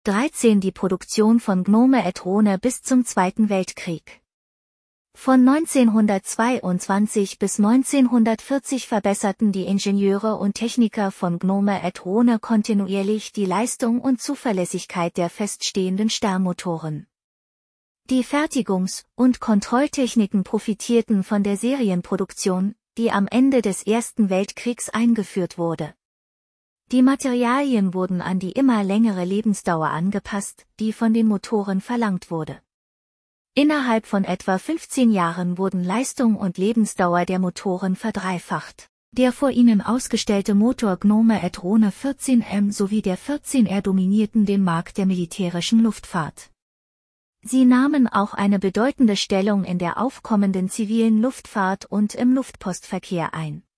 13 die Produktion von Gnome et Rhone bis zum Zweiten Weltkrieg. Von 1922 bis 1940 verbesserten die Ingenieure und Techniker von Gnome et Rhone kontinuierlich die Leistung und Zuverlässigkeit der feststehenden Sternmotoren. Die Fertigungs- und Kontrolltechniken profitierten von der Serienproduktion, die am Ende des Ersten Weltkriegs eingeführt wurde. Die Materialien wurden an die immer längere Lebensdauer angepasst, die von den Motoren verlangt wurde. Innerhalb von etwa 15 Jahren wurden Leistung und Lebensdauer der Motoren verdreifacht. Der vor ihnen ausgestellte Motor Gnome et Rhone 14M sowie der 14R dominierten den Markt der militärischen Luftfahrt. Sie nahmen auch eine bedeutende Stellung in der aufkommenden zivilen Luftfahrt und im Luftpostverkehr ein.